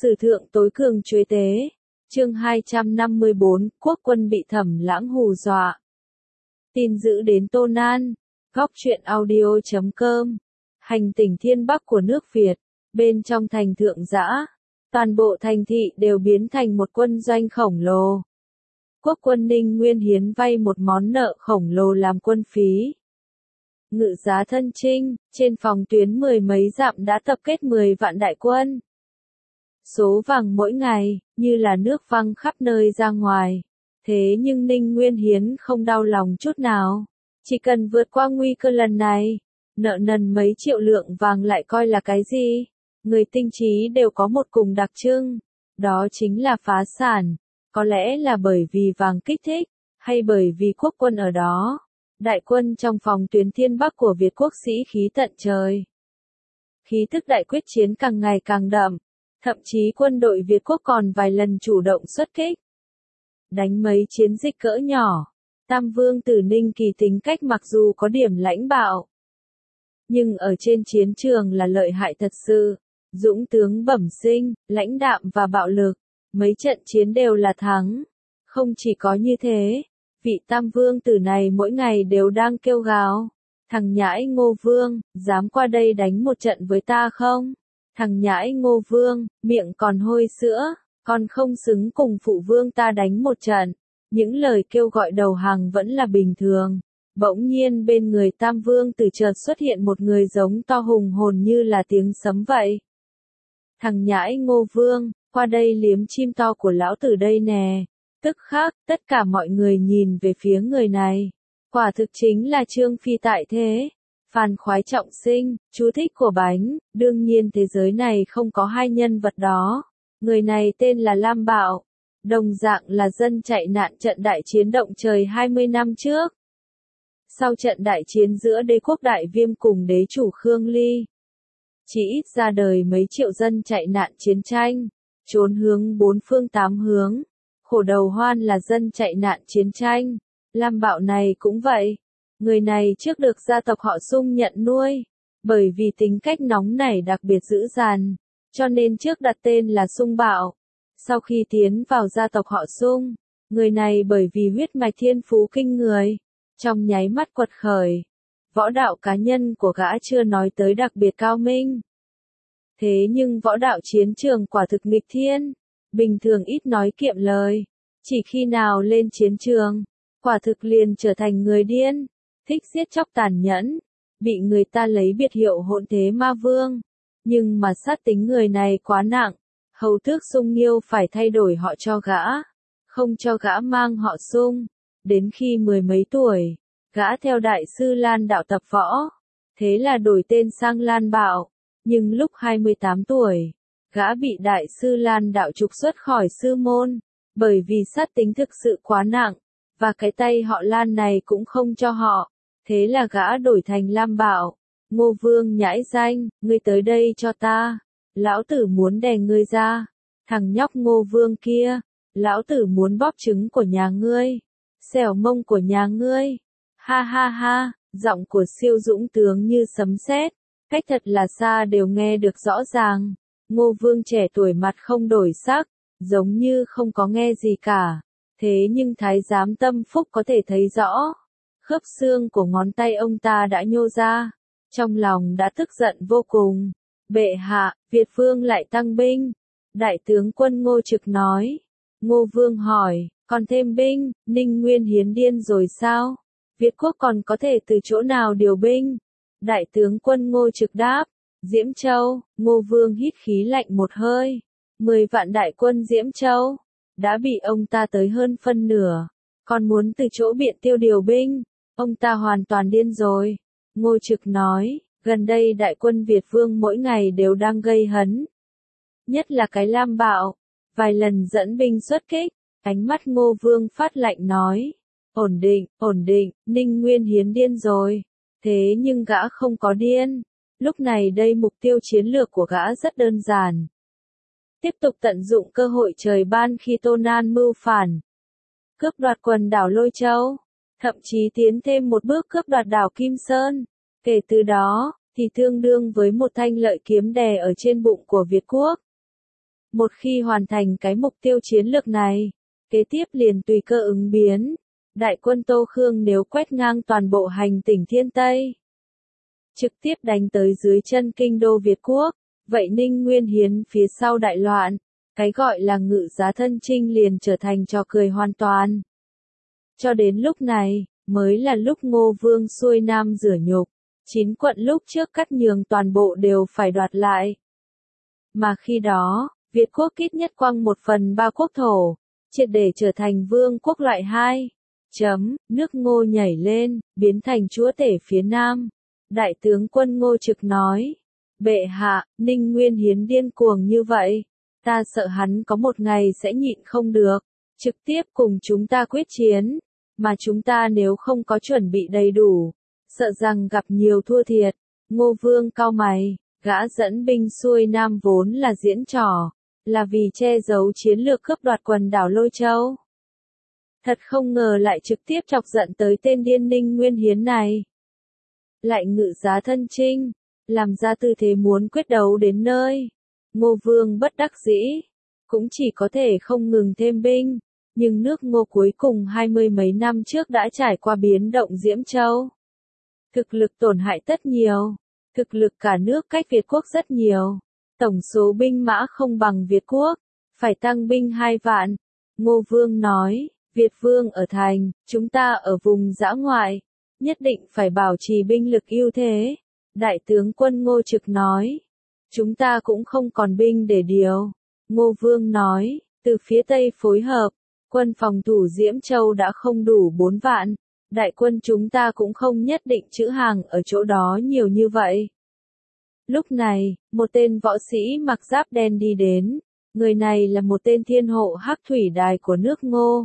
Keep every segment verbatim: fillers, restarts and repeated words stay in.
Sử thượng tối cường chuế tế. Chương hai trăm năm mươi bốn, quốc quân bị Thẩm Lãng hù dọa. Tin dữ đến Tô Nan. Góc truyện audio chấm com. Hành tỉnh thiên bắc của nước Việt. Bên trong thành Thượng Dã, toàn bộ thành thị đều biến thành một quân doanh khổng lồ. Quốc quân Ninh Nguyên Hiến vay một món nợ khổng lồ làm quân phí. Ngự giá thân chinh, trên phòng tuyến mười mấy dặm đã tập kết mười vạn đại quân. Số vàng mỗi ngày, như là nước văng khắp nơi ra ngoài. Thế nhưng Ninh Nguyên Hiến không đau lòng chút nào. Chỉ cần vượt qua nguy cơ lần này, nợ nần mấy triệu lượng vàng lại coi là cái gì? Người tinh trí đều có một cùng đặc trưng, đó chính là phá sản. Có lẽ là bởi vì vàng kích thích, hay bởi vì quốc quân ở đó. Đại quân trong phòng tuyến thiên bắc của Việt quốc sĩ khí tận trời. Khí thức đại quyết chiến càng ngày càng đậm. Thậm chí quân đội Việt quốc còn vài lần chủ động xuất kích. Đánh mấy chiến dịch cỡ nhỏ. Tam Vương Tử Ninh Kỳ tính cách mặc dù có điểm lãnh bạo, nhưng ở trên chiến trường là lợi hại thật sự. Dũng tướng bẩm sinh, lãnh đạm và bạo lực. Mấy trận chiến đều là thắng. Không chỉ có như thế, vị Tam Vương Tử này mỗi ngày đều đang kêu gào. Thằng nhãi Ngô Vương, dám qua đây đánh một trận với ta không? Thằng nhãi Ngô Vương, miệng còn hôi sữa, còn không xứng cùng phụ vương ta đánh một trận. Những lời kêu gọi đầu hàng vẫn là bình thường. Bỗng nhiên bên người Tam Vương Tử chợt xuất hiện một người giống to hùng hồn như là tiếng sấm vậy. Thằng nhãi Ngô Vương, qua đây liếm chim to của lão tử đây nè. Tức khắc, tất cả mọi người nhìn về phía người này. Quả thực chính là Trương Phi tại thế. Phan Khoái Trọng Sinh, chú thích của bánh, đương nhiên thế giới này không có hai nhân vật đó. Người này tên là Lam Bạo, đồng dạng là dân chạy nạn trận đại chiến động trời hai mươi năm trước. Sau trận đại chiến giữa đế quốc Đại Viêm cùng đế chủ Khương Ly, chỉ ít ra đời mấy triệu dân chạy nạn chiến tranh, trốn hướng bốn phương tám hướng. Khổ đầu hoan là dân chạy nạn chiến tranh, Lam Bạo này cũng vậy. Người này trước được gia tộc họ Sung nhận nuôi, bởi vì tính cách nóng nảy đặc biệt dữ dằn, cho nên trước đặt tên là Sung Bạo. Sau khi tiến vào gia tộc họ Sung, người này bởi vì huyết mạch thiên phú kinh người, trong nháy mắt quật khởi. Võ đạo cá nhân của gã chưa nói tới đặc biệt cao minh. Thế nhưng võ đạo chiến trường quả thực nghịch thiên, bình thường ít nói kiệm lời, chỉ khi nào lên chiến trường, quả thực liền trở thành người điên, thích giết chóc tàn nhẫn, bị người ta lấy biệt hiệu hỗn thế ma vương. Nhưng mà sát tính người này quá nặng, hầu tước Sung Nghiêu phải thay đổi họ cho gã, không cho gã mang họ Sung. Đến khi mười mấy tuổi, gã theo đại sư Lan Đạo tập võ, thế là đổi tên sang Lan Bạo. Nhưng lúc hai mươi tám tuổi, gã bị đại sư Lan Đạo trục xuất khỏi sư môn, bởi vì sát tính thực sự quá nặng, và cái tay họ Lan này cũng không cho họ, thế là gã đổi thành Lam Bạo. Ngô Vương nhãi danh, ngươi tới đây cho ta, lão tử muốn đè ngươi ra, thằng nhóc Ngô Vương kia, lão tử muốn bóp trứng của nhà ngươi, xẻo mông của nhà ngươi. Ha ha ha, giọng của siêu dũng tướng như sấm sét, cách thật là xa đều nghe được rõ ràng. Ngô Vương trẻ tuổi mặt không đổi sắc, giống như không có nghe gì cả. Thế nhưng thái giám Tâm Phúc có thể thấy rõ, khớp xương của ngón tay ông ta đã nhô ra, trong lòng đã tức giận vô cùng. Bệ hạ, Việt Vương lại tăng binh. Đại tướng quân Ngô Trực nói. Ngô Vương hỏi, còn thêm binh, Ninh Nguyên Hiến điên rồi sao? Việt quốc còn có thể từ chỗ nào điều binh? Đại tướng quân Ngô Trực đáp, Diễm Châu. Ngô Vương hít khí lạnh một hơi. Mười vạn đại quân Diễm Châu đã bị ông ta tới hơn phân nửa, còn muốn từ chỗ Biện Tiêu điều binh, ông ta hoàn toàn điên rồi. Ngô Trực nói, gần đây đại quân Việt Vương mỗi ngày đều đang gây hấn, nhất là cái Lam Bạo, vài lần dẫn binh xuất kích. Ánh mắt Ngô Vương phát lạnh nói, ổn định, ổn định, Ninh Nguyên Hiến điên rồi. Thế nhưng gã không có điên. Lúc này đây mục tiêu chiến lược của gã rất đơn giản. Tiếp tục tận dụng cơ hội trời ban khi Tô Nan mưu phản, cướp đoạt quần đảo Lôi Châu, thậm chí tiến thêm một bước cướp đoạt đảo Kim Sơn. Kể từ đó, thì tương đương với một thanh lợi kiếm đè ở trên bụng của Việt quốc. Một khi hoàn thành cái mục tiêu chiến lược này, kế tiếp liền tùy cơ ứng biến. Đại quân Tô Khương nếu quét ngang toàn bộ hành tỉnh Thiên Tây, trực tiếp đánh tới dưới chân kinh đô Việt Quốc, vậy Ninh Nguyên Hiến phía sau đại loạn, cái gọi là ngự giá thân chinh liền trở thành trò cười hoàn toàn. Cho đến lúc này, mới là lúc Ngô Vương xuôi nam rửa nhục, chín quận lúc trước cắt nhường toàn bộ đều phải đoạt lại. Mà khi đó, Việt Quốc ít nhất quăng một phần ba quốc thổ, triệt để trở thành vương quốc loại hai. Chấm, nước Ngô nhảy lên, biến thành chúa tể phía nam. Đại tướng quân Ngô Trực nói, bệ hạ, Ninh Nguyên Hiến điên cuồng như vậy, ta sợ hắn có một ngày sẽ nhịn không được, trực tiếp cùng chúng ta quyết chiến, mà chúng ta nếu không có chuẩn bị đầy đủ, sợ rằng gặp nhiều thua thiệt. Ngô Vương cau mày, gã dẫn binh xuôi nam vốn là diễn trò, là vì che giấu chiến lược cướp đoạt quần đảo Lôi Châu. Thật không ngờ lại trực tiếp chọc giận tới tên điên Ninh Nguyên Hiến này. Lại ngự giá thân chinh, làm ra tư thế muốn quyết đấu đến nơi. Ngô Vương bất đắc dĩ, cũng chỉ có thể không ngừng thêm binh, nhưng nước Ngô cuối cùng hai mươi mấy năm trước đã trải qua biến động Diễm Châu. Thực lực tổn hại tất nhiều, thực lực cả nước cách Việt Quốc rất nhiều, tổng số binh mã không bằng Việt Quốc, phải tăng binh hai vạn. Ngô Vương nói, Việt Vương ở thành, chúng ta ở vùng dã ngoại, nhất định phải bảo trì binh lực ưu thế. Đại tướng quân Ngô Trực nói, chúng ta cũng không còn binh để điều. Ngô Vương nói, từ phía Tây phối hợp, quân phòng thủ Diễm Châu đã không đủ bốn vạn, đại quân chúng ta cũng không nhất định trữ hàng ở chỗ đó nhiều như vậy. Lúc này, một tên võ sĩ mặc giáp đen đi đến, người này là một tên thiên hộ hắc thủy đài của nước Ngô.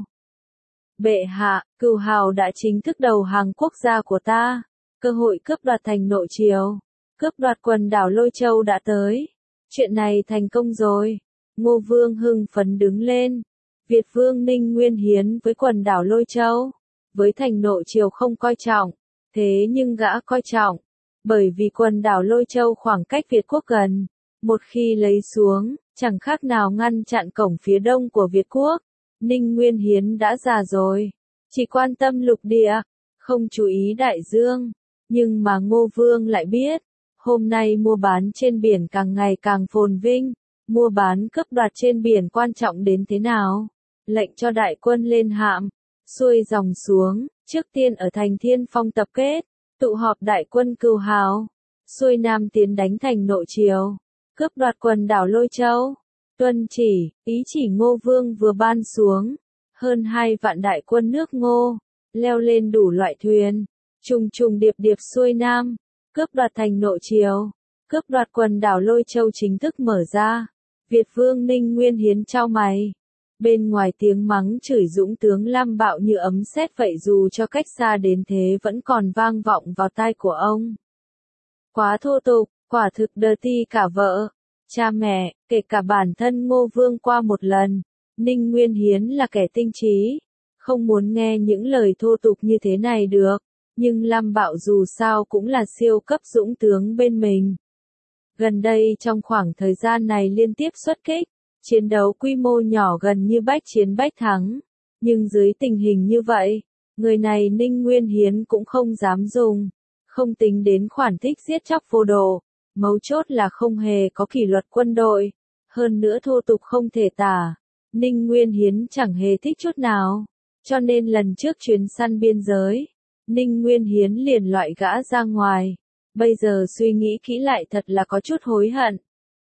Bệ hạ, Cửu Hào đã chính thức đầu hàng quốc gia của ta, cơ hội cướp đoạt thành Nội Triều, cướp đoạt quần đảo Lôi Châu đã tới. Chuyện này thành công rồi. Ngô Vương hưng phấn đứng lên. Việt Vương Ninh Nguyên Hiến với quần đảo Lôi Châu, với thành Nội Triều không coi trọng, thế nhưng gã coi trọng, bởi vì quần đảo Lôi Châu khoảng cách Việt Quốc gần, một khi lấy xuống, chẳng khác nào ngăn chặn cổng phía đông của Việt Quốc. Ninh Nguyên Hiến đã già rồi, chỉ quan tâm lục địa, không chú ý đại dương, nhưng mà Ngô Vương lại biết, hôm nay mua bán trên biển càng ngày càng phồn vinh, mua bán cướp đoạt trên biển quan trọng đến thế nào, lệnh cho đại quân lên hạm, xuôi dòng xuống, trước tiên ở thành Thiên Phong tập kết, tụ họp đại quân Cửu Hào, xuôi nam tiến đánh thành Nội Triều, cướp đoạt quần đảo Lôi Châu. Tuân chỉ, ý chỉ Ngô Vương vừa ban xuống, hơn hai vạn đại quân nước Ngô, leo lên đủ loại thuyền, trùng trùng điệp điệp xuôi nam, cướp đoạt thành Nội Triều, cướp đoạt quần đảo Lôi Châu chính thức mở ra. Việt Vương Ninh Nguyên Hiến chau mày, bên ngoài tiếng mắng chửi dũng tướng Lam Bạo như ấm sét vậy, dù cho cách xa đến thế vẫn còn vang vọng vào tai của ông. Quá thô tục, quả thực dirty cả vợ, cha mẹ, kể cả bản thân Ngô Vương qua một lần. Ninh Nguyên Hiến là kẻ tinh trí, không muốn nghe những lời thô tục như thế này được, nhưng Lam Bạo dù sao cũng là siêu cấp dũng tướng bên mình. Gần đây trong khoảng thời gian này liên tiếp xuất kích, chiến đấu quy mô nhỏ gần như bách chiến bách thắng, nhưng dưới tình hình như vậy, người này Ninh Nguyên Hiến cũng không dám dùng, không tính đến khoản thích giết chóc vô độ, mấu chốt là không hề có kỷ luật quân đội, hơn nữa thô tục không thể tả, Ninh Nguyên Hiến chẳng hề thích chút nào, cho nên lần trước chuyến săn biên giới, Ninh Nguyên Hiến liền loại gã ra ngoài, bây giờ suy nghĩ kỹ lại thật là có chút hối hận.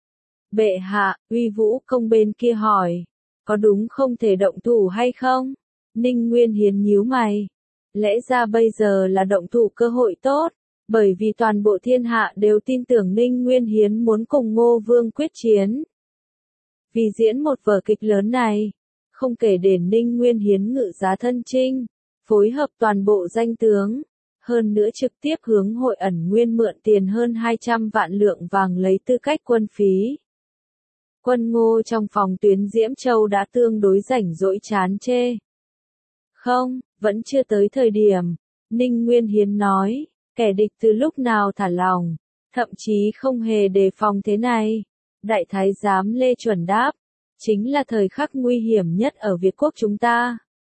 Bệ hạ, Uy Vũ Công bên kia hỏi, có đúng không thể động thủ hay không? Ninh Nguyên Hiến nhíu mày, lẽ ra bây giờ là động thủ cơ hội tốt, bởi vì toàn bộ thiên hạ đều tin tưởng Ninh Nguyên Hiến muốn cùng Ngô Vương quyết chiến. Vì diễn một vở kịch lớn này, không kể đến Ninh Nguyên Hiến ngự giá thân chinh, phối hợp toàn bộ danh tướng, hơn nữa trực tiếp hướng Hội Ẩn Nguyên mượn tiền hơn hai trăm vạn lượng vàng lấy tư cách quân phí. Quân Ngô trong phòng tuyến Diễm Châu đã tương đối rảnh rỗi chán chê. Không, vẫn chưa tới thời điểm, Ninh Nguyên Hiến nói, kẻ địch từ lúc nào thả lòng, thậm chí không hề đề phòng thế này. Đại thái giám Lê Chuẩn đáp, chính là thời khắc nguy hiểm nhất ở Việt quốc chúng ta.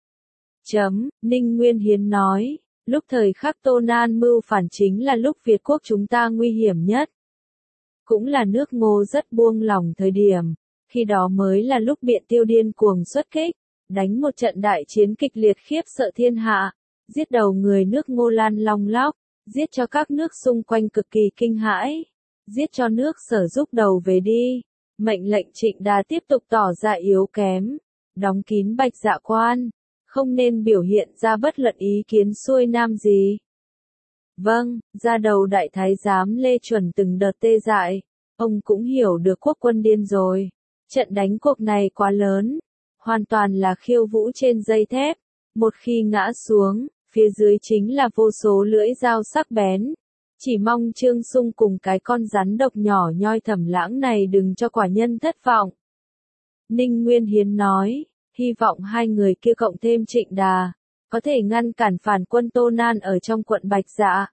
Chấm, Ninh Nguyên Hiến nói, lúc thời khắc Tô Nan mưu phản chính là lúc Việt quốc chúng ta nguy hiểm nhất. Cũng là nước Ngô rất buông lỏng thời điểm, khi đó mới là lúc Biện Tiêu điên cuồng xuất kích, đánh một trận đại chiến kịch liệt khiếp sợ thiên hạ, giết đầu người nước Ngô Lan long lóc, giết cho các nước xung quanh cực kỳ kinh hãi, giết cho nước Sở rút đầu về đi, mệnh lệnh Trịnh Đà tiếp tục tỏ ra yếu kém, đóng kín Bạch Dạ quan, không nên biểu hiện ra bất luận ý kiến xuôi nam gì. Vâng, ra đầu đại thái giám Lê Chuẩn từng đợt tê dại, ông cũng hiểu được quốc quân điên rồi, trận đánh cuộc này quá lớn, hoàn toàn là khiêu vũ trên dây thép, một khi ngã xuống, phía dưới chính là vô số lưỡi dao sắc bén. Chỉ mong Trương Sung cùng cái con rắn độc nhỏ nhoi Thẩm Lãng này đừng cho quả nhân thất vọng. Ninh Nguyên Hiến nói, hy vọng hai người kia cộng thêm Trịnh Đà, có thể ngăn cản phản quân Tô Nan ở trong quận Bạch Dạ.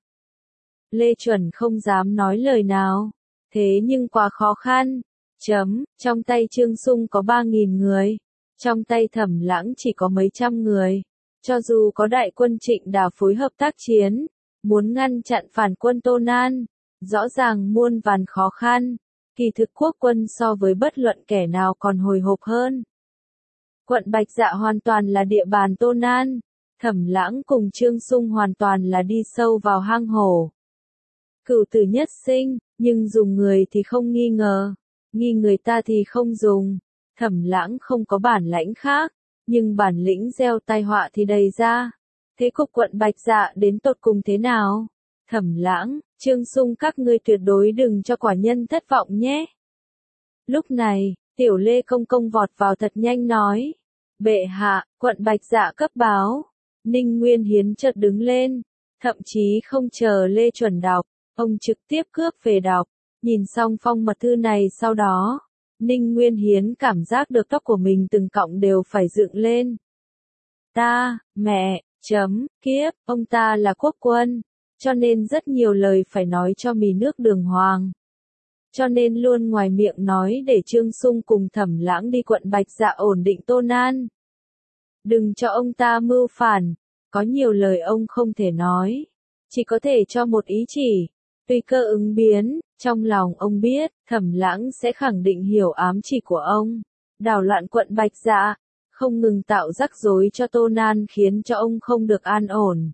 Lê Chuẩn không dám nói lời nào, thế nhưng quá khó khăn. Chấm, trong tay Trương Sung có ba nghìn người, trong tay Thẩm Lãng chỉ có mấy trăm người. Cho dù có đại quân Trịnh Đà phối hợp tác chiến, muốn ngăn chặn phản quân Tô Nan, rõ ràng muôn vàn khó khăn, kỳ thực quốc quân so với bất luận kẻ nào còn hồi hộp hơn. Quận Bạch Dạ hoàn toàn là địa bàn Tô Nan, Thẩm Lãng cùng Trương Sung hoàn toàn là đi sâu vào hang hổ. Cửu tử nhất sinh, nhưng dùng người thì không nghi ngờ, nghi người ta thì không dùng. Thẩm Lãng không có bản lãnh khác, nhưng bản lĩnh gieo tai họa thì đầy ra. Thế cục quận Bạch Dạ đến tột cùng thế nào? Thẩm Lãng, Trương Sung các ngươi tuyệt đối đừng cho quả nhân thất vọng nhé. Lúc này, Tiểu Lê Công Công vọt vào thật nhanh nói. Bệ hạ, quận Bạch Dạ cấp báo. Ninh Nguyên Hiến chợt đứng lên, thậm chí không chờ Lê Chuẩn đọc, ông trực tiếp cướp về đọc. Nhìn xong phong mật thư này sau đó, Ninh Nguyên Hiến cảm giác được tóc của mình từng cọng đều phải dựng lên. Ta, mẹ, chấm, kiếp, ông ta là quốc quân, cho nên rất nhiều lời phải nói cho mì nước đường hoàng. Cho nên luôn ngoài miệng nói để Trương Sung cùng Thẩm Lãng đi quận Bạch Dạ ổn định Tô Nan. Đừng cho ông ta mưu phản, có nhiều lời ông không thể nói, chỉ có thể cho một ý chỉ, tùy cơ ứng biến, trong lòng ông biết, Thẩm Lãng sẽ khẳng định hiểu ám chỉ của ông, đảo loạn quận Bạch Dạ, không ngừng tạo rắc rối cho Tô Nan khiến cho ông không được an ổn.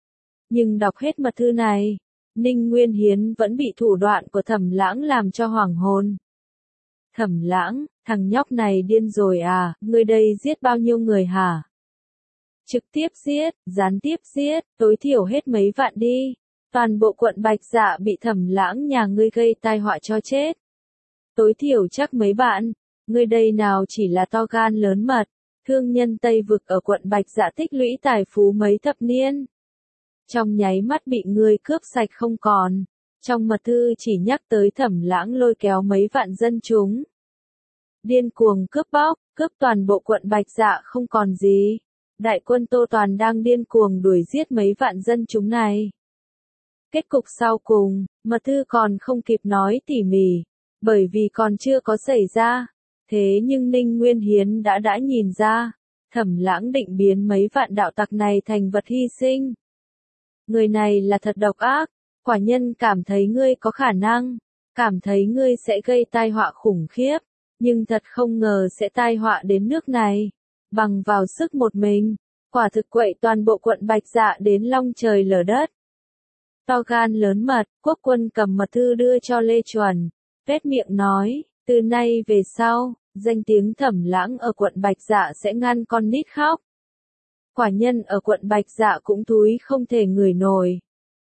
Nhưng đọc hết mật thư này, Ninh Nguyên Hiến vẫn bị thủ đoạn của Thẩm Lãng làm cho hoảng hồn. Thẩm Lãng, thằng nhóc này điên rồi à, ngươi đây giết bao nhiêu người hả? Trực tiếp giết, gián tiếp giết, tối thiểu hết mấy vạn đi. Toàn bộ quận Bạch Dạ bị Thẩm Lãng nhà ngươi gây tai họa cho chết. Tối thiểu chắc mấy bạn, ngươi đây nào chỉ là to gan lớn mật, thương nhân Tây Vực ở quận Bạch Dạ tích lũy tài phú mấy thập niên. Trong nháy mắt bị ngươi cướp sạch không còn. Trong mật thư chỉ nhắc tới Thẩm Lãng lôi kéo mấy vạn dân chúng. Điên cuồng cướp bóc, cướp toàn bộ quận Bạch Dạ không còn gì. Đại quân Tô Toàn đang điên cuồng đuổi giết mấy vạn dân chúng này. Kết cục sau cùng, mật thư còn không kịp nói tỉ mỉ, bởi vì còn chưa có xảy ra. Thế nhưng Ninh Nguyên Hiến đã đã nhìn ra, Thẩm Lãng định biến mấy vạn đạo tặc này thành vật hy sinh. Người này là thật độc ác, quả nhân cảm thấy ngươi có khả năng, cảm thấy ngươi sẽ gây tai họa khủng khiếp, nhưng thật không ngờ sẽ tai họa đến nước này. Bằng vào sức một mình, quả thực quậy toàn bộ quận Bạch Dạ đến long trời lở đất. To gan lớn mật, quốc quân cầm mật thư đưa cho Lê Chuẩn, tuét miệng nói, từ nay về sau, danh tiếng Thẩm Lãng ở quận Bạch Dạ sẽ ngăn con nít khóc. Quả nhân ở quận Bạch Dạ cũng thúi không thể ngửi nổi.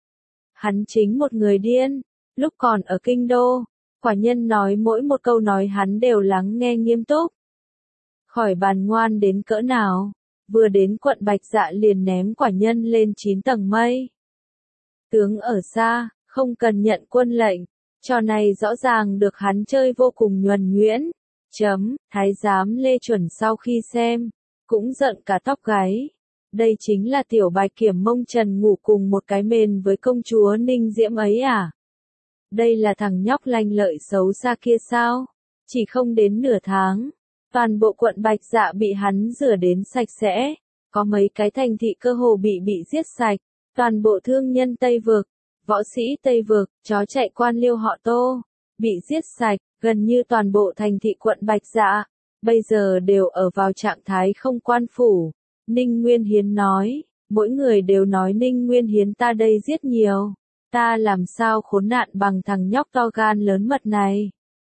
Hắn chính một người điên, lúc còn ở kinh đô, quả nhân nói mỗi một câu nói hắn đều lắng nghe nghiêm túc. Khỏi bàn ngoan đến cỡ nào, vừa đến quận Bạch Dạ liền ném quả nhân lên chín tầng mây. Tướng ở xa, không cần nhận quân lệnh, trò này rõ ràng được hắn chơi vô cùng nhuần nhuyễn. Chấm, thái giám Lê Chuẩn sau khi xem, cũng giận cả tóc gáy. Đây chính là tiểu Bạch Kiểm mông trần ngủ cùng một cái mền với công chúa Ninh Diễm ấy à? Đây là thằng nhóc lanh lợi xấu xa kia sao? Chỉ không đến nửa tháng, Toàn bộ quận Bạch Dạ bị hắn rửa đến sạch sẽ, có mấy cái thành thị cơ hồ bị bị giết sạch, toàn bộ thương nhân Tây Vực, võ sĩ Tây Vực, chó chạy quan liêu họ Tô, bị giết sạch, gần như toàn bộ thành thị quận Bạch Dạ, bây giờ đều ở vào trạng thái không quan phủ. Ninh Nguyên Hiến nói, mỗi người đều nói Ninh Nguyên Hiến ta đây giết nhiều, ta làm sao khốn nạn bằng thằng nhóc to gan lớn mật này.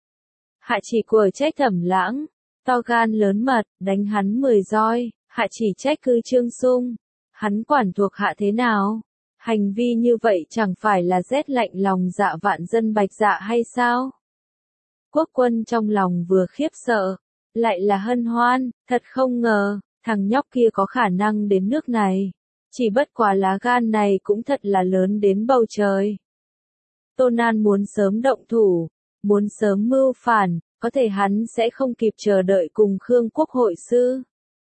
Hạ chỉ của trách Thẩm Lãng, to gan lớn mật, đánh hắn mười roi, hạ chỉ trách cứ Trương Sung, hắn quản thuộc hạ thế nào? Hành vi như vậy chẳng phải là rét lạnh lòng dạ vạn dân Bạch Dạ hay sao? Quốc Quân trong lòng vừa khiếp sợ, lại là hân hoan, thật không ngờ, thằng nhóc kia có khả năng đến nước này. Chỉ bất quá lá gan này cũng thật là lớn đến bầu trời. Tô Nan muốn sớm động thủ, muốn sớm mưu phản, có thể hắn sẽ không kịp chờ đợi cùng Khương Quốc hội sư.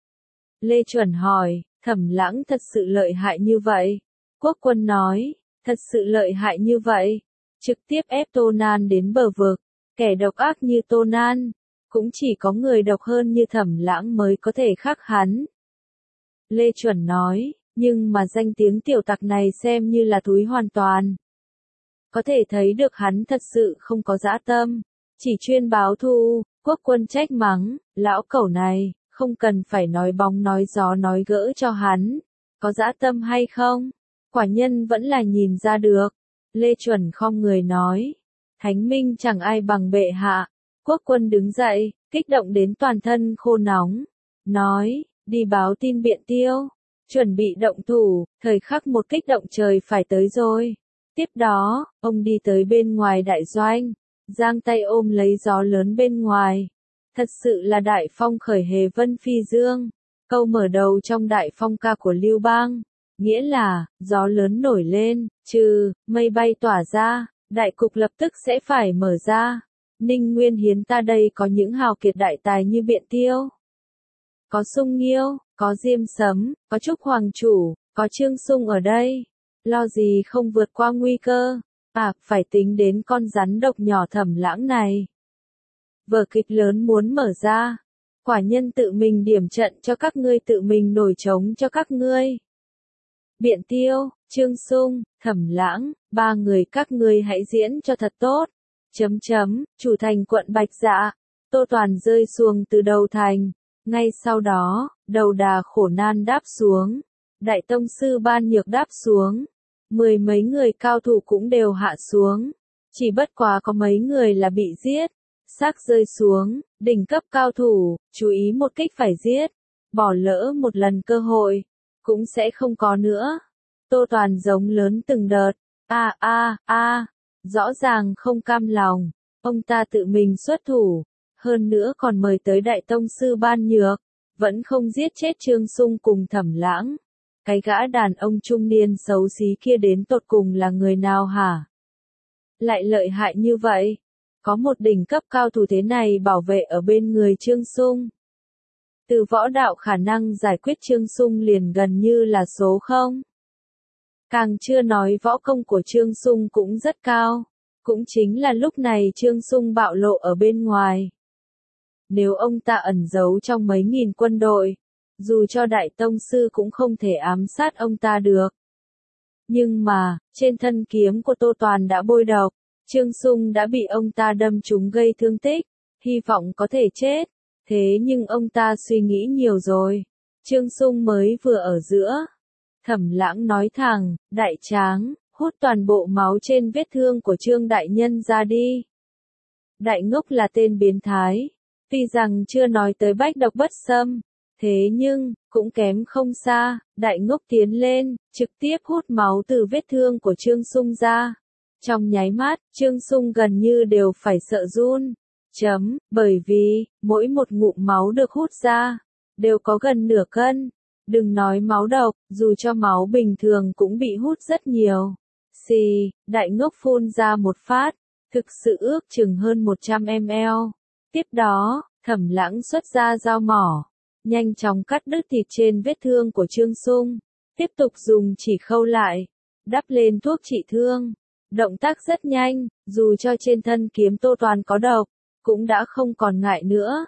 Lê Chuẩn hỏi, Thẩm Lãng thật sự lợi hại như vậy? Quốc Quân nói, thật sự lợi hại như vậy, trực tiếp ép Tô Nan đến bờ vực, kẻ độc ác như Tô Nan, cũng chỉ có người độc hơn như Thẩm Lãng mới có thể khắc hắn. Lê Chuẩn nói, nhưng mà danh tiếng tiểu tặc này xem như là thúi hoàn toàn. Có thể thấy được hắn thật sự không có dã tâm, chỉ chuyên báo thù. Quốc Quân trách mắng, lão cẩu này, không cần phải nói bóng nói gió nói gỡ cho hắn, có dã tâm hay không? Quả nhân vẫn là nhìn ra được. Lê Chuẩn khom người nói, thánh minh chẳng ai bằng bệ hạ. Quốc Quân đứng dậy, kích động đến toàn thân khô nóng, nói, đi báo tin Biện Tiêu, chuẩn bị động thủ, thời khắc một kích động trời phải tới rồi. Tiếp đó, ông đi tới bên ngoài đại doanh, giang tay ôm lấy gió lớn bên ngoài. Thật sự là đại phong khởi hề vân phi dương, câu mở đầu trong đại phong ca của Lưu Bang, nghĩa là, gió lớn nổi lên, trừ, mây bay tỏa ra, đại cục lập tức sẽ phải mở ra. Ninh Nguyên Hiến ta đây có những hào kiệt đại tài như Biện Tiêu, có Sung Nghiêu, có Diêm Sấm, có Trúc Hoàng Chủ, có Trương Sung ở đây, lo gì không vượt qua nguy cơ, à, phải tính đến con rắn độc nhỏ Thẩm Lãng này. Vở kịch lớn muốn mở ra, quả nhân tự mình điểm trận cho các ngươi, tự mình nổi trống cho các ngươi. Biện Tiêu, Trương Sung, Thẩm Lãng, ba người các ngươi hãy diễn cho thật tốt. Chấm chấm, chủ thành quận Bạch Dạ, Tô Toàn rơi xuống từ đầu thành, ngay sau đó, đầu đà khổ nan đáp xuống, đại tông sư Ban Nhược đáp xuống, mười mấy người cao thủ cũng đều hạ xuống, chỉ bất quá có mấy người là bị giết, xác rơi xuống, đỉnh cấp cao thủ, chú ý một kích phải giết, bỏ lỡ một lần cơ hội, cũng sẽ không có nữa. Tô Toàn giống lớn từng đợt, a a a, rõ ràng không cam lòng, ông ta tự mình xuất thủ, hơn nữa còn mời tới đại tông sư Ban Nhược, vẫn không giết chết Trương Sung cùng Thẩm Lãng. Cái gã đàn ông trung niên xấu xí kia đến tột cùng là người nào hả? Lại lợi hại như vậy, có một đỉnh cấp cao thủ thế này bảo vệ ở bên người Trương Sung. Từ võ đạo khả năng giải quyết Trương Sung liền gần như là số không. Càng chưa nói võ công của Trương Sung cũng rất cao, cũng chính là lúc này Trương Sung bạo lộ ở bên ngoài. Nếu ông ta ẩn giấu trong mấy nghìn quân đội, dù cho đại tông sư cũng không thể ám sát ông ta được. Nhưng mà, trên thân kiếm của Tô Toàn đã bôi độc, Trương Sung đã bị ông ta đâm trúng gây thương tích, hy vọng có thể chết. Thế nhưng ông ta suy nghĩ nhiều rồi. Trương Sung mới vừa ở giữa. Thẩm Lãng nói thẳng, đại tráng, hút toàn bộ máu trên vết thương của Trương đại nhân ra đi. Đại ngốc là tên biến thái. Tuy rằng chưa nói tới bách độc bất xâm, thế nhưng, cũng kém không xa, đại ngốc tiến lên, trực tiếp hút máu từ vết thương của Trương Sung ra. Trong nháy mắt, Trương Sung gần như đều phải sợ run. Chấm, bởi vì, mỗi một ngụm máu được hút ra, đều có gần nửa cân. Đừng nói máu độc, dù cho máu bình thường cũng bị hút rất nhiều. Xì, đại ngốc phun ra một phát, thực sự ước chừng hơn một trăm mi li lít. Tiếp đó, Thẩm Lãng xuất ra dao mỏ, nhanh chóng cắt đứt thịt trên vết thương của Trương Sung, tiếp tục dùng chỉ khâu lại, đắp lên thuốc trị thương. Động tác rất nhanh, dù cho trên thân kiếm Tô Toàn có độc, cũng đã không còn ngại nữa.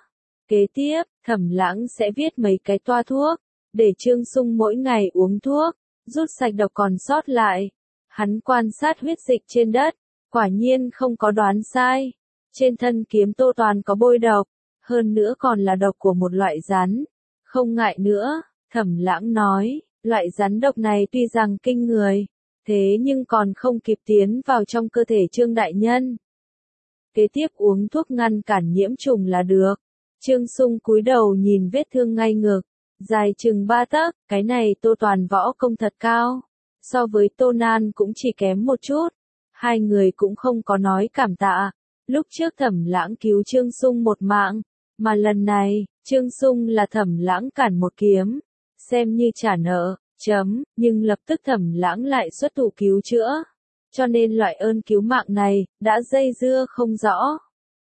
Kế tiếp, Thẩm Lãng sẽ viết mấy cái toa thuốc, để Trương Sung mỗi ngày uống thuốc, rút sạch độc còn sót lại. Hắn quan sát huyết dịch trên đất, quả nhiên không có đoán sai. Trên thân kiếm Tô Toàn có bôi độc, hơn nữa còn là độc của một loại rắn. Không ngại nữa, Thẩm Lãng nói, loại rắn độc này tuy rằng kinh người, thế nhưng còn không kịp tiến vào trong cơ thể Trương đại nhân. Kế tiếp uống thuốc ngăn cản nhiễm trùng là được. Trương Sung cúi đầu nhìn vết thương ngay ngực, dài chừng ba tấc, cái này Tô Toàn võ công thật cao. So với Tô Nan cũng chỉ kém một chút. Hai người cũng không có nói cảm tạ. Lúc trước Thẩm Lãng cứu Trương Sung một mạng, mà lần này, Trương Sung là Thẩm Lãng cản một kiếm. Xem như trả nợ, chấm, nhưng lập tức Thẩm Lãng lại xuất thủ cứu chữa. Cho nên loại ơn cứu mạng này, đã dây dưa không rõ.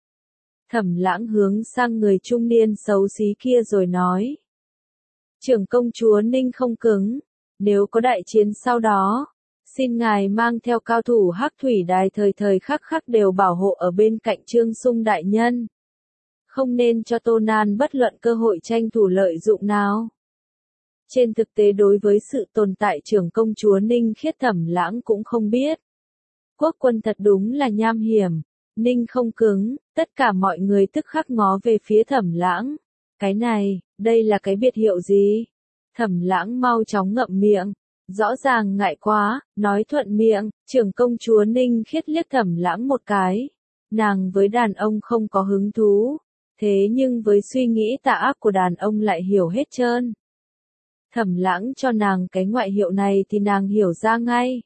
Thẩm Lãng hướng sang người trung niên xấu xí kia rồi nói. Trưởng công chúa Ninh không cứng, nếu có đại chiến sau đó, xin ngài mang theo cao thủ Hắc Thủy Đài thời thời khắc khắc đều bảo hộ ở bên cạnh Trương Sung đại nhân. Không nên cho Tô Nan bất luận cơ hội tranh thủ lợi dụng nào. Trên thực tế đối với sự tồn tại trưởng công chúa Ninh Khiết Thẩm Lãng cũng không biết. Quốc quân thật đúng là nham hiểm. Ninh không cứng, tất cả mọi người tức khắc ngó về phía Thẩm Lãng. Cái này, đây là cái biệt hiệu gì? Thẩm Lãng mau chóng ngậm miệng. Rõ ràng ngại quá, nói thuận miệng, trưởng công chúa Ninh Khiết liếc Thẩm Lãng một cái. Nàng với đàn ông không có hứng thú, thế nhưng với suy nghĩ tà ác của đàn ông lại hiểu hết trơn. Thẩm Lãng cho nàng cái ngoại hiệu này thì nàng hiểu ra ngay.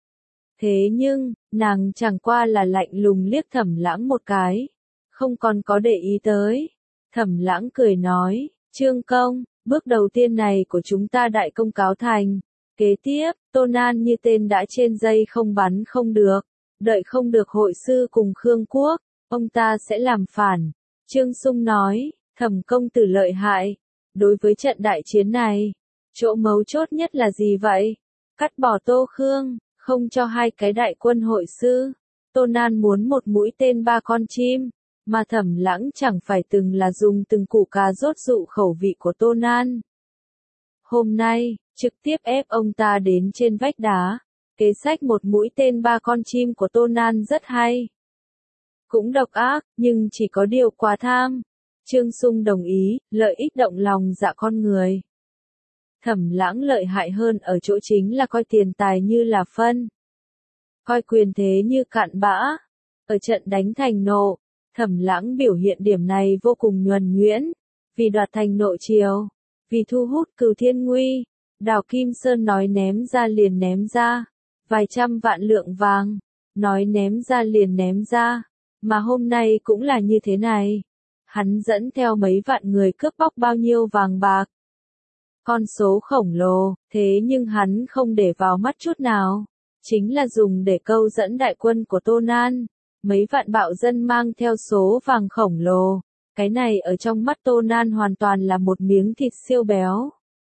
Thế nhưng, nàng chẳng qua là lạnh lùng liếc Thẩm Lãng một cái, không còn có để ý tới. Thẩm Lãng cười nói, Trương công, bước đầu tiên này của chúng ta đại công cáo thành. Kế tiếp, Tô Nan như tên đã trên dây không bắn không được, đợi không được hội sư cùng Khương Quốc, ông ta sẽ làm phản. Trương Sung nói, Thẩm công tử lợi hại. Đối với trận đại chiến này, chỗ mấu chốt nhất là gì vậy? Cắt bỏ Tô Khương, không cho hai cái đại quân hội sư. Tô Nan muốn một mũi tên ba con chim, mà Thẩm Lãng chẳng phải từng là dùng từng củ cà rốt dụ khẩu vị của Tô Nan. Hôm nay, trực tiếp ép ông ta đến trên vách đá. Kế sách một mũi tên ba con chim của Tô Nan rất hay. Cũng độc ác, nhưng chỉ có điều quá tham. Trương Sung đồng ý, lợi ích động lòng dạ con người. Thẩm Lãng lợi hại hơn ở chỗ chính là coi tiền tài như là phân. Coi quyền thế như cạn bã. Ở trận đánh thành nộ, Thẩm Lãng biểu hiện điểm này vô cùng nhuần nhuyễn. Vì đoạt thành nộ triều, vì thu hút Cửu Thiên Nguy, Đào Kim Sơn nói ném ra liền ném ra. Vài trăm vạn lượng vàng, nói ném ra liền ném ra. Mà hôm nay cũng là như thế này. Hắn dẫn theo mấy vạn người cướp bóc bao nhiêu vàng bạc. Con số khổng lồ, thế nhưng hắn không để vào mắt chút nào. Chính là dùng để câu dẫn đại quân của Tô Nan. Mấy vạn bạo dân mang theo số vàng khổng lồ. Cái này ở trong mắt Tô Nan hoàn toàn là một miếng thịt siêu béo.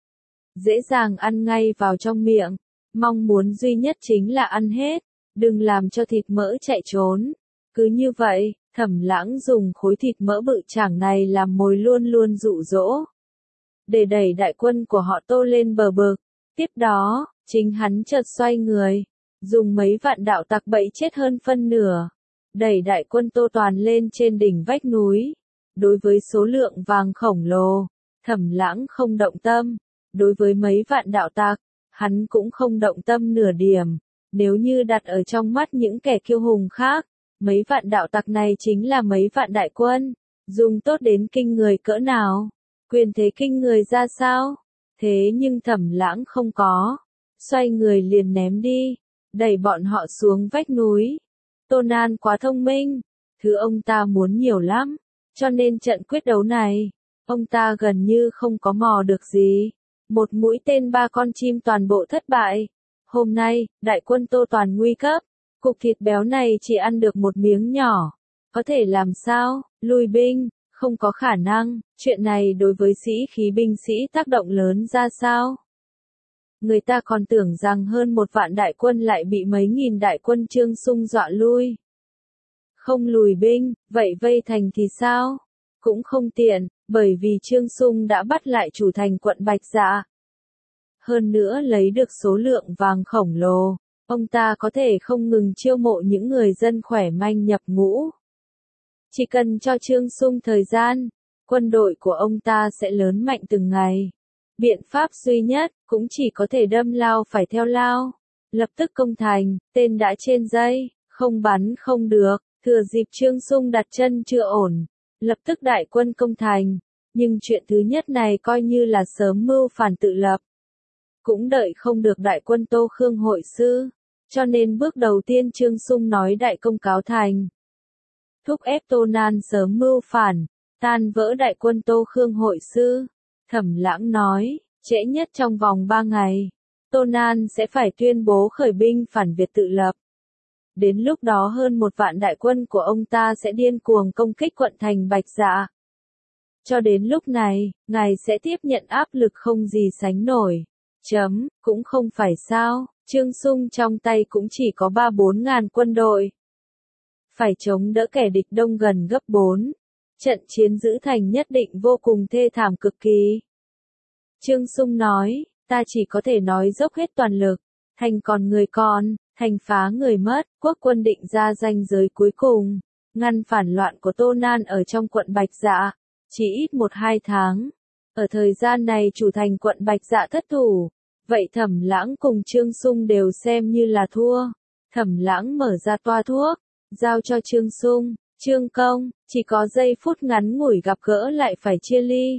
Dễ dàng ăn ngay vào trong miệng. Mong muốn duy nhất chính là ăn hết. Đừng làm cho thịt mỡ chạy trốn. Cứ như vậy, Thẩm Lãng dùng khối thịt mỡ bự chảng này làm mồi luôn luôn dụ dỗ. Để đẩy đại quân của họ Tô lên bờ vực. Tiếp đó, chính hắn chợt xoay người. Dùng mấy vạn đạo tặc bẫy chết hơn phân nửa. Đẩy đại quân Tô Toàn lên trên đỉnh vách núi. Đối với số lượng vàng khổng lồ, Thẩm Lãng không động tâm. Đối với mấy vạn đạo tặc, hắn cũng không động tâm nửa điểm. Nếu như đặt ở trong mắt những kẻ kiêu hùng khác, mấy vạn đạo tặc này chính là mấy vạn đại quân. Dùng tốt đến kinh người cỡ nào? Quyền thế kinh người ra sao? Thế nhưng Thẩm Lãng không có. Xoay người liền ném đi. Đẩy bọn họ xuống vách núi. Tô Nan quá thông minh. Thứ ông ta muốn nhiều lắm. Cho nên trận quyết đấu này, ông ta gần như không có mò được gì. Một mũi tên ba con chim toàn bộ thất bại. Hôm nay, đại quân Tô Toàn nguy cấp. Cục thịt béo này chỉ ăn được một miếng nhỏ. Có thể làm sao? Lùi binh. Không có khả năng. Chuyện này đối với sĩ khí binh sĩ tác động lớn ra sao? Người ta còn tưởng rằng hơn một vạn đại quân lại bị mấy nghìn đại quân Trương Sung dọa lui. Không lùi binh, vậy vây thành thì sao? cũng không tiện, bởi vì Trương Sung đã bắt lại chủ thành quận Bạch Dạ. Hơn nữa lấy được số lượng vàng khổng lồ, ông ta có thể không ngừng chiêu mộ những người dân khỏe mạnh nhập ngũ. Chỉ cần cho Trương Sung thời gian, quân đội của ông ta sẽ lớn mạnh từng ngày. Biện pháp duy nhất, cũng chỉ có thể đâm lao phải theo lao. Lập tức công thành, tên đã trên dây, không bắn không được, thừa dịp Trương Sung đặt chân chưa ổn. Lập tức đại quân công thành, nhưng chuyện thứ nhất này coi như là sớm mưu phản tự lập. Cũng đợi không được đại quân Tô Khương hội sư, cho nên bước đầu tiên Trương Sung nói đại công cáo thành. Thúc ép Tô Nan sớm mưu phản, tan vỡ đại quân Tô Khương hội sư. Thẩm Lãng nói, trễ nhất trong vòng ba ngày, Tô Nan sẽ phải tuyên bố khởi binh phản Việt tự lập. Đến lúc đó hơn một vạn đại quân của ông ta sẽ điên cuồng công kích quận thành Bạch Dạ. Cho đến lúc này, ngài sẽ tiếp nhận áp lực không gì sánh nổi. Chấm, cũng không phải sao, Trương Sung trong tay cũng chỉ có ba bốn ngàn quân đội. Phải chống đỡ kẻ địch đông gần gấp bốn. Trận chiến giữ thành nhất định vô cùng thê thảm cực kỳ. Trương Sung nói, ta chỉ có thể nói dốc hết toàn lực, thành còn người còn, thành phá người mất, quốc quân định ra ranh giới cuối cùng, ngăn phản loạn của Tô Nan ở trong quận Bạch Dạ, chỉ ít một hai tháng. Ở thời gian này chủ thành quận Bạch Dạ thất thủ, vậy Thẩm Lãng cùng Trương Sung đều xem như là thua. Thẩm Lãng mở ra toa thuốc, giao cho Trương Sung, Trương công, chỉ có giây phút ngắn ngủi gặp gỡ lại phải chia ly.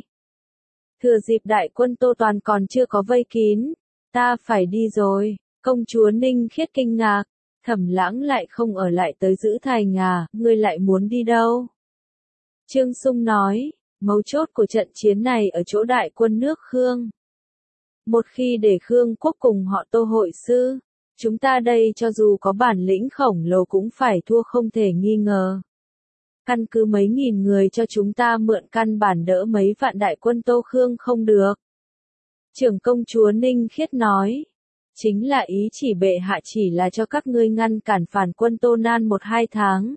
Thừa dịp đại quân Tô Toàn còn chưa có vây kín, ta phải đi rồi. Công chúa Ninh Khiết kinh ngạc, Thẩm Lãng lại không ở lại tới giữ thành à, ngươi lại muốn đi đâu? Trương Sung nói, mấu chốt của trận chiến này ở chỗ đại quân nước Khương. Một khi để Khương quốc cùng họ Tô hội sư, chúng ta đây cho dù có bản lĩnh khổng lồ cũng phải thua không thể nghi ngờ. Căn cứ mấy nghìn người cho chúng ta mượn căn bản đỡ mấy vạn đại quân Tô Khương không được. Trưởng công chúa Ninh Khiết nói, chính là ý chỉ bệ hạ chỉ là cho các ngươi ngăn cản phản quân Tô Nan một hai tháng.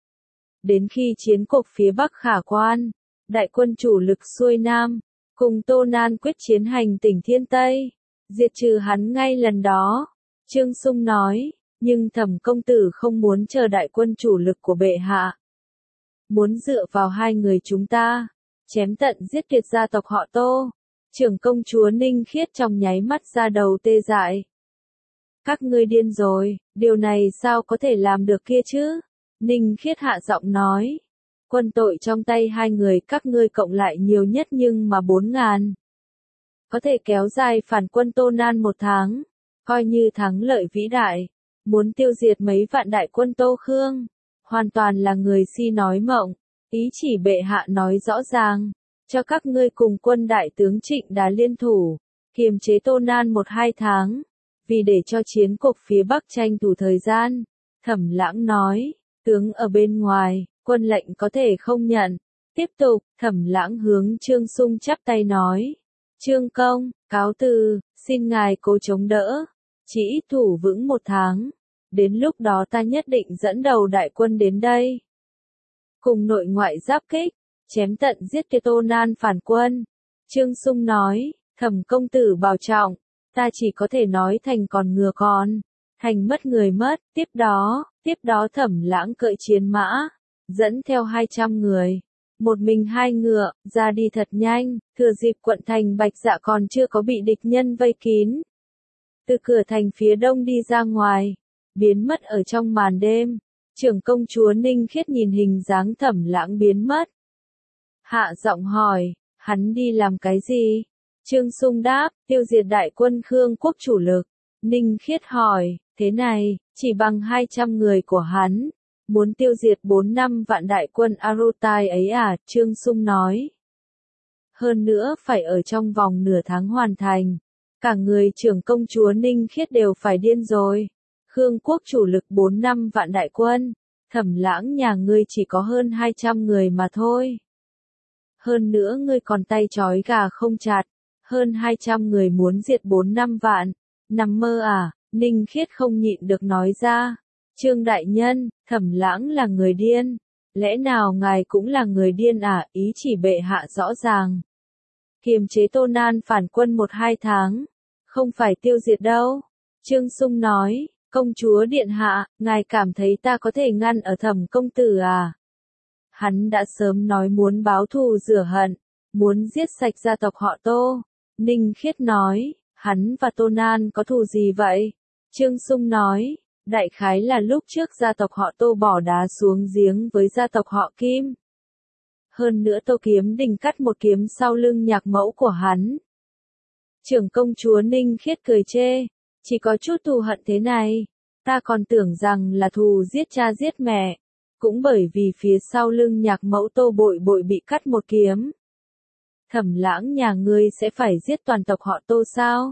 Đến khi chiến cuộc phía Bắc khả quan, đại quân chủ lực xuôi Nam, cùng Tô Nan quyết chiến hành tỉnh Thiên Tây, diệt trừ hắn ngay lần đó. Trương Sung nói, nhưng Thẩm công tử không muốn chờ đại quân chủ lực của bệ hạ. Muốn dựa vào hai người chúng ta, chém tận giết tuyệt gia tộc họ Tô. Trưởng công chúa Ninh Khiết trong nháy mắt ra đầu tê dại. Các ngươi điên rồi, điều này sao có thể làm được kia chứ? Ninh Khiết hạ giọng nói. Quân tội trong tay hai người các ngươi cộng lại nhiều nhất nhưng mà bốn ngàn. Có thể kéo dài phản quân Tô Nan một tháng, coi như thắng lợi vĩ đại. Muốn tiêu diệt mấy vạn đại quân Tô Khương, hoàn toàn là người si nói mộng. Ý chỉ bệ hạ nói rõ ràng, cho các ngươi cùng quân đại tướng Trịnh Đà liên thủ, kiềm chế Tô Nan một hai tháng. Vì để cho chiến cuộc phía Bắc tranh thủ thời gian, Thẩm Lãng nói, tướng ở bên ngoài, quân lệnh có thể không nhận. Tiếp tục, Thẩm Lãng hướng Trương Sung chắp tay nói, Trương công, cáo từ, xin ngài cố chống đỡ, chỉ ít thủ vững một tháng, đến lúc đó ta nhất định dẫn đầu đại quân đến đây. Cùng nội ngoại giáp kích, chém tận giết cái Tô Nan phản quân. Trương Sung nói, Thẩm công tử bảo trọng. Ta chỉ có thể nói thành còn ngừa còn, thành mất người mất, tiếp đó, tiếp đó Thẩm Lãng cởi chiến mã, dẫn theo hai trăm người, một mình hai ngựa, ra đi thật nhanh, thừa dịp quận thành Bạch Dạ còn chưa có bị địch nhân vây kín. Từ cửa thành phía đông đi ra ngoài, biến mất ở trong màn đêm, trưởng công chúa Ninh Khiết nhìn hình dáng Thẩm Lãng biến mất. Hạ giọng hỏi, hắn đi làm cái gì? Trương Sung đáp, tiêu diệt đại quân Khương quốc chủ lực. Ninh Khiết hỏi, thế này, chỉ bằng hai trăm người của hắn, muốn tiêu diệt bốn năm vạn đại quân Arutai ấy à? Trương Sung nói. Hơn nữa phải ở trong vòng nửa tháng hoàn thành. Cả người trưởng công chúa Ninh Khiết đều phải điên rồi. Khương quốc chủ lực bốn năm vạn đại quân, Thẩm Lãng nhà ngươi chỉ có hơn hai trăm người mà thôi. Hơn nữa ngươi còn tay trói gà không chặt. Hơn hai trăm người muốn diệt bốn năm vạn. Nằm mơ à? Ninh Khiết không nhịn được nói ra. Trương đại nhân, Thẩm Lãng là người điên. Lẽ nào ngài cũng là người điên à, ý chỉ bệ hạ rõ ràng. Kiềm chế Tô Nan phản quân một hai tháng, không phải tiêu diệt đâu. Trương Sung nói, công chúa điện hạ, ngài cảm thấy ta có thể ngăn ở Thẩm công tử à? Hắn đã sớm nói muốn báo thù rửa hận, muốn giết sạch gia tộc họ Tô. Ninh Khiết nói, hắn và Tô Nan có thù gì vậy? Trương Sung nói, đại khái là lúc trước gia tộc họ Tô bỏ đá xuống giếng với gia tộc họ Kim. Hơn nữa Tô Kiếm Đình cắt một kiếm sau lưng nhạc mẫu của hắn. Trưởng công chúa Ninh Khiết cười chê, chỉ có chút thù hận thế này, ta còn tưởng rằng là thù giết cha giết mẹ, cũng bởi vì phía sau lưng nhạc mẫu Tô Bội Bội bị cắt một kiếm. Thẩm Lãng nhà ngươi sẽ phải giết toàn tộc họ Tô sao?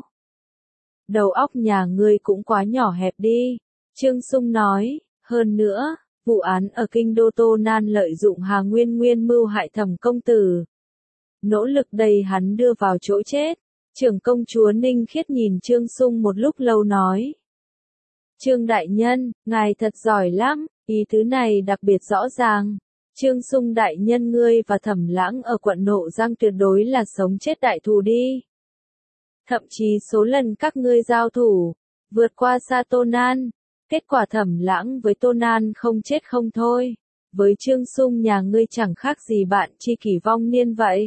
Đầu óc nhà ngươi cũng quá nhỏ hẹp đi, Trương Sung nói, hơn nữa, vụ án ở kinh đô Tô Nan lợi dụng Hà Nguyên Nguyên mưu hại Thẩm công tử. Nỗ lực đầy hắn đưa vào chỗ chết. Trưởng công chúa Ninh Khiết nhìn Trương Sung một lúc lâu nói. Trương đại nhân, ngài thật giỏi lắm, ý tứ này đặc biệt rõ ràng. Trương Sung đại nhân ngươi và Thẩm Lãng ở quận Nộ Giang tuyệt đối là sống chết đại thù đi. Thậm chí số lần các ngươi giao thủ, vượt qua xa Tô Nan, kết quả Thẩm Lãng với Tô Nan không chết không thôi. Với Trương Sung nhà ngươi chẳng khác gì bạn tri kỷ vong niên vậy.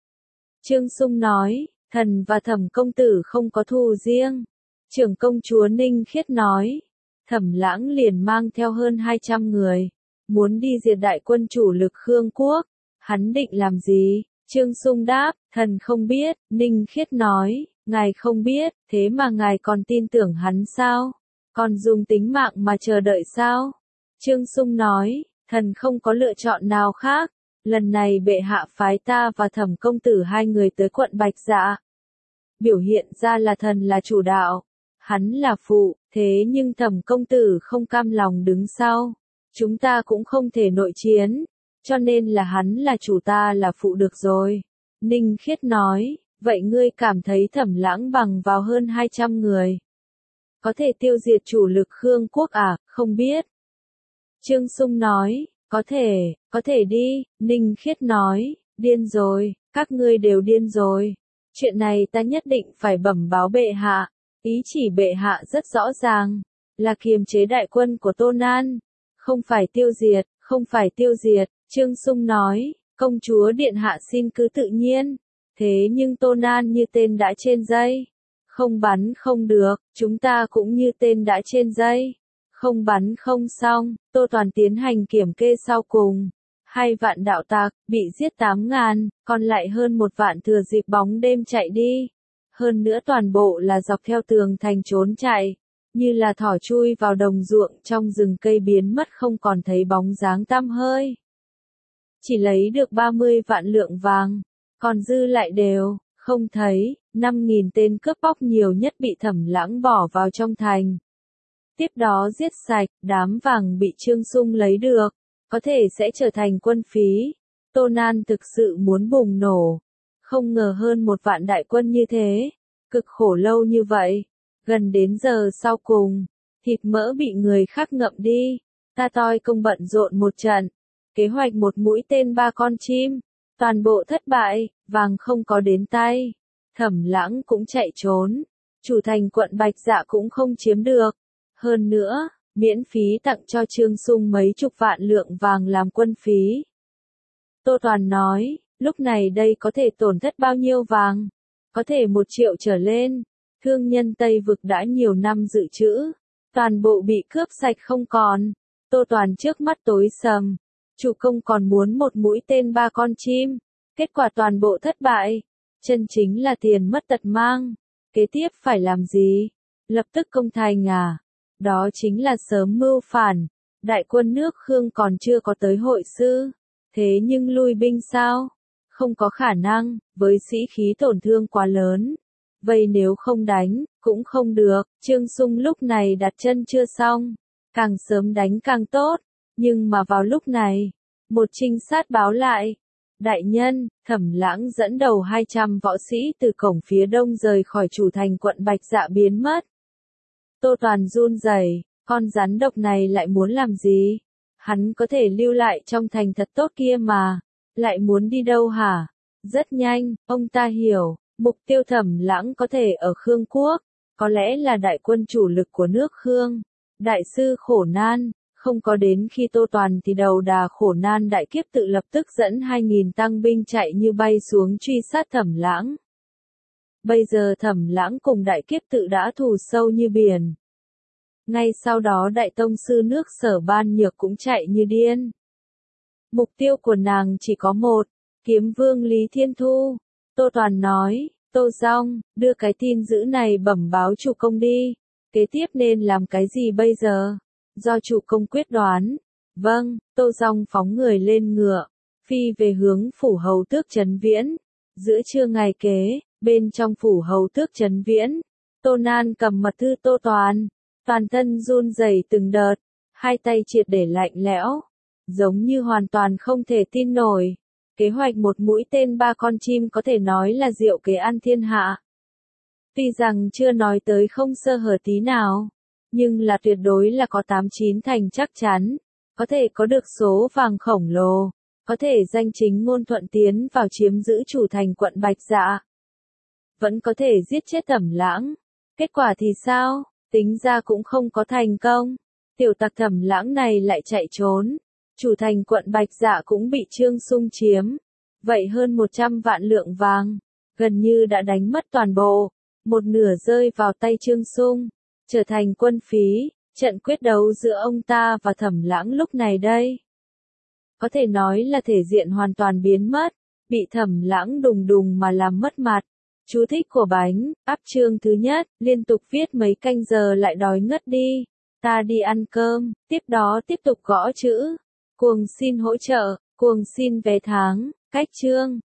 Trương Sung nói, thần và Thẩm công tử không có thù riêng. Trưởng công chúa Ninh Khiết nói, Thẩm Lãng liền mang theo hơn hai trăm người, muốn đi diệt đại quân chủ lực Khương Quốc. Hắn định làm gì? Trương Sung đáp, thần không biết. Ninh Khiết nói, ngài không biết, thế mà ngài còn tin tưởng hắn sao? Còn dùng tính mạng mà chờ đợi sao? Trương Sung nói, thần không có lựa chọn nào khác. Lần này bệ hạ phái ta và Thẩm công tử hai người tới quận Bạch Dạ. Biểu hiện ra là thần là chủ đạo, hắn là phụ, thế nhưng Thẩm công tử không cam lòng đứng sau. Chúng ta cũng không thể nội chiến, cho nên là hắn là chủ ta là phụ được rồi. Ninh Khiết nói, vậy ngươi cảm thấy Thẩm Lãng bằng vào hơn hai trăm người. Có thể tiêu diệt chủ lực Khương Quốc à, không biết. Trương Sung nói, có thể, có thể đi. Ninh Khiết nói, điên rồi, các ngươi đều điên rồi. Chuyện này ta nhất định phải bẩm báo bệ hạ. Ý chỉ bệ hạ rất rõ ràng, là kiềm chế đại quân của Tô Nan. Không phải tiêu diệt, không phải tiêu diệt. Trương Sung nói, công chúa điện hạ xin cứ tự nhiên. Thế nhưng Tô Nan như tên đã trên dây. Không bắn không được, chúng ta cũng như tên đã trên dây. Không bắn không xong, Tô Toàn tiến hành kiểm kê sau cùng. Hai vạn đạo tặc, bị giết tám ngàn, còn lại hơn một vạn thừa dịp bóng đêm chạy đi. Hơn nữa toàn bộ là dọc theo tường thành trốn chạy, như là thỏ chui vào đồng ruộng trong rừng cây biến mất không còn thấy bóng dáng tăm hơi. Chỉ lấy được ba mươi vạn lượng vàng, còn dư lại đều, không thấy, năm nghìn tên cướp bóc nhiều nhất bị Thẩm Lãng bỏ vào trong thành. Tiếp đó giết sạch, đám vàng bị Trương Sung lấy được, có thể sẽ trở thành quân phí. Tô Nan thực sự muốn bùng nổ. Không ngờ hơn một vạn đại quân như thế, cực khổ lâu như vậy, gần đến giờ sau cùng, thịt mỡ bị người khác ngậm đi. Ta toi công bận rộn một trận, kế hoạch một mũi tên ba con chim, toàn bộ thất bại, vàng không có đến tay. Thẩm Lãng cũng chạy trốn, chủ thành quận Bạch Dạ cũng không chiếm được. Hơn nữa, miễn phí tặng cho Trương Sung mấy chục vạn lượng vàng làm quân phí. Tô Toàn nói, lúc này đây có thể tổn thất bao nhiêu vàng? Có thể một triệu trở lên. Thương nhân Tây Vực đã nhiều năm dự trữ, toàn bộ bị cướp sạch không còn. Tô Toàn trước mắt tối sầm, chủ công còn muốn một mũi tên ba con chim, kết quả toàn bộ thất bại. Chân chính là tiền mất tật mang. Kế tiếp phải làm gì? Lập tức công thành à? Đó chính là sớm mưu phản. Đại quân nước Khương còn chưa có tới hội sư. Thế nhưng lui binh sao? Không có khả năng, với sĩ khí tổn thương quá lớn. Vậy nếu không đánh, cũng không được. Trương Sung lúc này đặt chân chưa xong. Càng sớm đánh càng tốt. Nhưng mà vào lúc này, một trinh sát báo lại. Đại nhân, Thẩm Lãng dẫn đầu hai trăm võ sĩ từ cổng phía đông rời khỏi chủ thành quận Bạch Dạ biến mất. Tô Toàn run rẩy, con rắn độc này lại muốn làm gì? Hắn có thể lưu lại trong thành thật tốt kia mà. Lại muốn đi đâu hả? Rất nhanh, ông ta hiểu, mục tiêu Thẩm Lãng có thể ở Khương Quốc, có lẽ là đại quân chủ lực của nước Khương. Đại sư Khổ Nan, không có đến khi Tô Toàn thì đầu đà Khổ Nan đại kiếp tự lập tức dẫn hai nghìn tăng binh chạy như bay xuống truy sát Thẩm Lãng. Bây giờ Thẩm Lãng cùng đại kiếp tự đã thù sâu như biển. Ngay sau đó đại tông sư nước Sở Ban Nhược cũng chạy như điên. Mục tiêu của nàng chỉ có một, kiếm vương Lý Thiên Thu. Tô Toàn nói, Tô Dong, đưa cái tin dữ này bẩm báo chủ công đi. Kế tiếp nên làm cái gì bây giờ? Do chủ công quyết đoán. Vâng, Tô Dong phóng người lên ngựa, phi về hướng phủ hầu tước Trấn Viễn. Giữa trưa ngày kế, bên trong phủ hầu tước Trấn Viễn, Tô Nan cầm mật thư Tô Toàn, toàn thân run rẩy từng đợt, hai tay triệt để lạnh lẽo, giống như hoàn toàn không thể tin nổi. Kế hoạch một mũi tên ba con chim có thể nói là diệu kế ăn thiên hạ. Tuy rằng chưa nói tới không sơ hở tí nào, nhưng là tuyệt đối là có tám chín thành chắc chắn, có thể có được số vàng khổng lồ, có thể danh chính ngôn thuận tiến vào chiếm giữ chủ thành quận Bạch Dạ. Vẫn có thể giết chết Thẩm Lãng. Kết quả thì sao? Tính ra cũng không có thành công. Tiểu tặc Thẩm Lãng này lại chạy trốn. Chủ thành quận Bạch Dạ cũng bị Trương Sung chiếm. Vậy hơn một trăm vạn lượng vàng, gần như đã đánh mất toàn bộ. Một nửa rơi vào tay Trương Sung, trở thành quân phí. Trận quyết đấu giữa ông ta và Thẩm Lãng lúc này đây, có thể nói là thể diện hoàn toàn biến mất, bị Thẩm Lãng đùng đùng mà làm mất mặt. Chú thích của bánh, áp chương thứ nhất, liên tục viết mấy canh giờ lại đói ngất đi. Ta đi ăn cơm, tiếp đó tiếp tục gõ chữ. Cuồng xin hỗ trợ, cuồng xin vé tháng, cách chương.